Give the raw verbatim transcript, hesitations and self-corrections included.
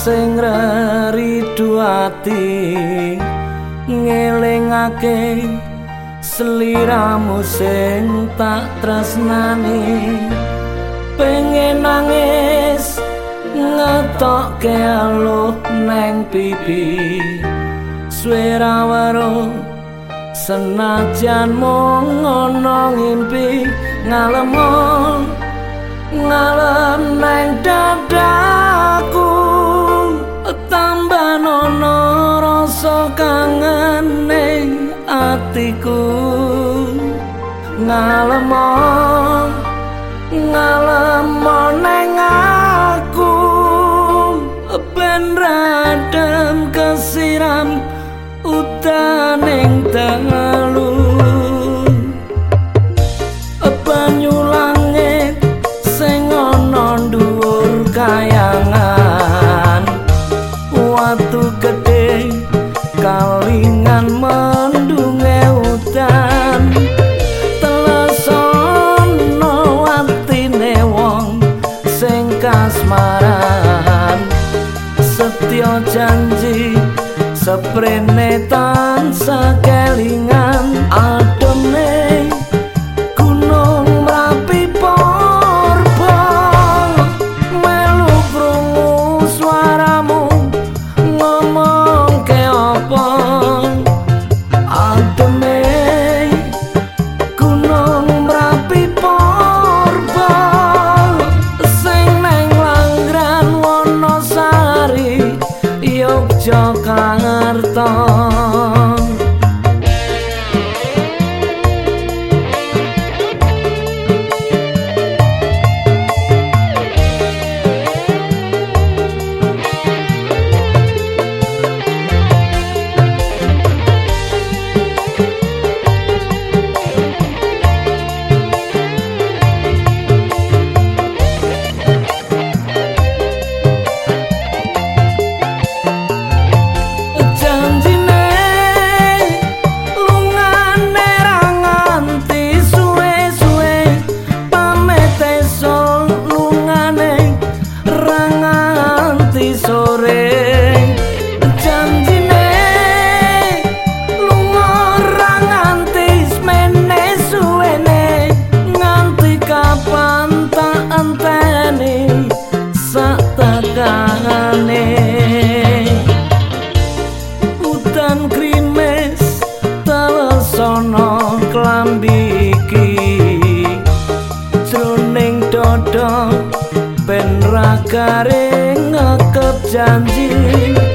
sing ridu ati ngelingake sliramu sing tak tresnani pengen nangis ngetokke aluh neng pipi swara weruh senajan mung ana ngimpi ngalem ngalem neng dadaku tambah nono rasa kangen ning atiku ngalem ngalem neng aku ben radem kesiram udan ing dalu banyu langit sing ana dhuwur kayangan watu gedhe kalingan mendunge udan telesono watine wong sing kasmaran setya janji seprene tansah kelingan ademe gunung Merapi porba melu krungu swaramu ngomong ke apa ademe gunung Merapi porba sing neng Langran Wonosari Yogyakarta. Udan krimis telesono klambi iki jroning dada ben ra garing ngekep janji